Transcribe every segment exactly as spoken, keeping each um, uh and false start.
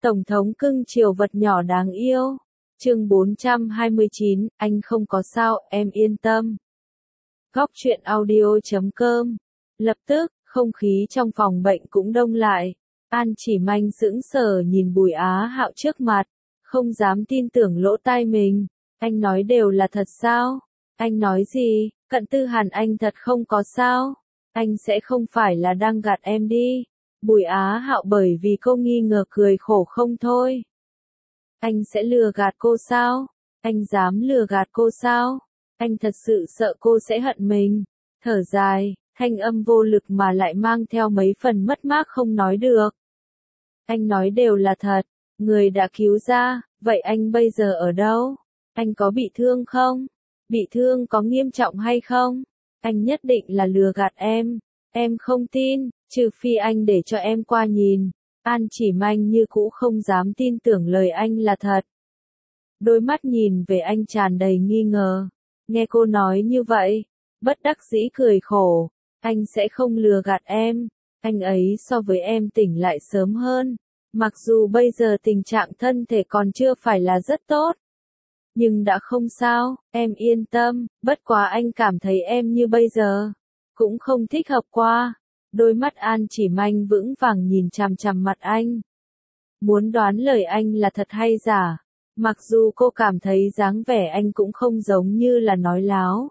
Tổng thống cưng chiều vật nhỏ đáng yêu. Chương bốn trăm hai mươi chín, anh không có sao, em yên tâm. Góc truyện audio chấm com. Lập tức, không khí trong phòng bệnh cũng đông lại. An Chỉ Manh sững sờ nhìn Bùi Á Hạo trước mặt, không dám tin tưởng lỗ tai mình. Anh nói đều là thật sao? Anh nói gì? Cận Tư Hàn anh thật không có sao? Anh sẽ không phải là đang gạt em đi. Bùi Á Hạo bởi vì cô nghi ngờ cười khổ không thôi. Anh sẽ lừa gạt cô sao? Anh dám lừa gạt cô sao? Anh thật sự sợ cô sẽ hận mình. Thở dài, thanh âm vô lực mà lại mang theo mấy phần mất mát không nói được. Anh nói đều là thật, người đã cứu ra, vậy anh bây giờ ở đâu? Anh có bị thương không? Bị thương có nghiêm trọng hay không? Anh nhất định là lừa gạt em. Em không tin, trừ phi anh để cho em qua nhìn. An Chỉ Manh như cũ không dám tin tưởng lời anh là thật. Đôi mắt nhìn về anh tràn đầy nghi ngờ. Nghe cô nói như vậy, bất đắc dĩ cười khổ. Anh sẽ không lừa gạt em. Anh ấy so với em tỉnh lại sớm hơn. Mặc dù bây giờ tình trạng thân thể còn chưa phải là rất tốt. Nhưng đã không sao, em yên tâm, bất quá anh cảm thấy em như bây giờ. Cũng không thích hợp qua. Đôi mắt An Chỉ Manh vững vàng nhìn chằm chằm mặt anh. Muốn đoán lời anh là thật hay giả. Mặc dù cô cảm thấy dáng vẻ anh cũng không giống như là nói láo.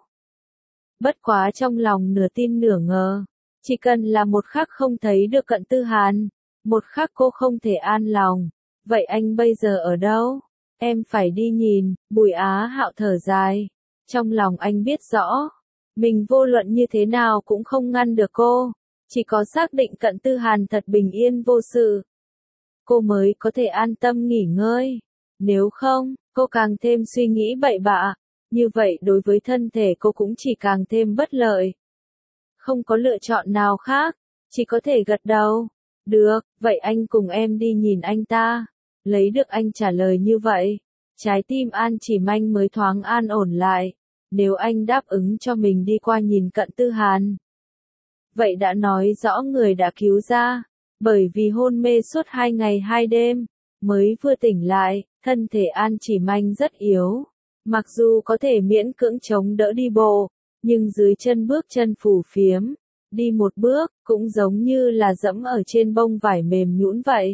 Bất quá trong lòng nửa tin nửa ngờ. Chỉ cần là một khắc không thấy được Cận Tư Hàn. Một khắc cô không thể an lòng. Vậy anh bây giờ ở đâu? Em phải đi nhìn. Bùi Á Hạo thở dài. Trong lòng anh biết rõ. Mình vô luận như thế nào cũng không ngăn được cô. Chỉ có xác định Cận Tư Hàn thật bình yên vô sự. Cô mới có thể an tâm nghỉ ngơi. Nếu không, cô càng thêm suy nghĩ bậy bạ. Như vậy đối với thân thể cô cũng chỉ càng thêm bất lợi. Không có lựa chọn nào khác. Chỉ có thể gật đầu. Được, vậy anh cùng em đi nhìn anh ta. Lấy được anh trả lời như vậy. Trái tim An Chỉ Manh mới thoáng an ổn lại. Nếu anh đáp ứng cho mình đi qua nhìn Cận Tư Hàn. Vậy đã nói rõ người đã cứu ra. Bởi vì hôn mê suốt hai ngày hai đêm. Mới vừa tỉnh lại, thân thể An Chỉ Manh rất yếu. Mặc dù có thể miễn cưỡng chống đỡ đi bộ. Nhưng dưới chân bước chân phù phiếm. Đi một bước, cũng giống như là dẫm ở trên bông vải mềm nhũn vậy.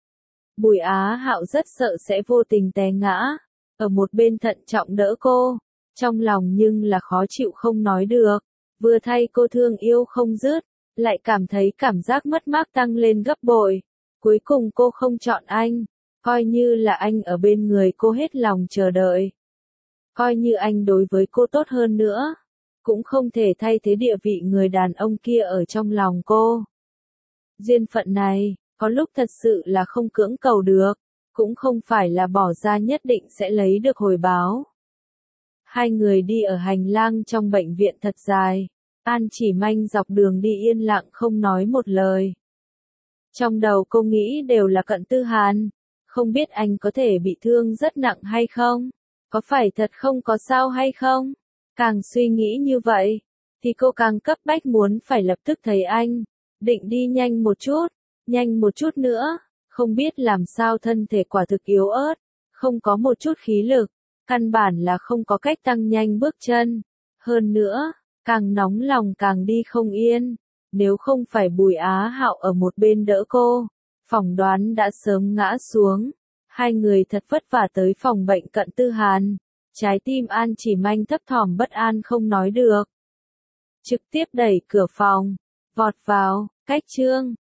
Bùi Á Hạo rất sợ sẽ vô tình té ngã. Ở một bên thận trọng đỡ cô. Trong lòng nhưng là khó chịu không nói được. Vừa thay cô thương yêu không dứt. Lại cảm thấy cảm giác mất mát tăng lên gấp bội. Cuối cùng cô không chọn anh. Coi như là anh ở bên người cô hết lòng chờ đợi. Coi như anh đối với cô tốt hơn nữa. Cũng không thể thay thế địa vị người đàn ông kia ở trong lòng cô. Duyên phận này, có lúc thật sự là không cưỡng cầu được. Cũng không phải là bỏ ra nhất định sẽ lấy được hồi báo. Hai người đi ở hành lang trong bệnh viện thật dài. An Chỉ Manh dọc đường đi yên lặng không nói một lời. Trong đầu cô nghĩ đều là Cận Tư Hàn. Không biết anh có thể bị thương rất nặng hay không? Có phải thật không có sao hay không? Càng suy nghĩ như vậy, thì cô càng cấp bách muốn phải lập tức thấy anh. Định đi nhanh một chút, nhanh một chút nữa. Không biết làm sao thân thể quả thực yếu ớt. Không có một chút khí lực. Căn bản là không có cách tăng nhanh bước chân. Hơn nữa, càng nóng lòng càng đi không yên. Nếu không phải Bùi Á Hạo ở một bên đỡ cô, phỏng đoán đã sớm ngã xuống. Hai người thật vất vả tới phòng bệnh Cận Tư Hàn. Trái tim An Chỉ Manh thấp thỏm bất an không nói được. Trực tiếp đẩy cửa phòng, vọt vào, cách chương.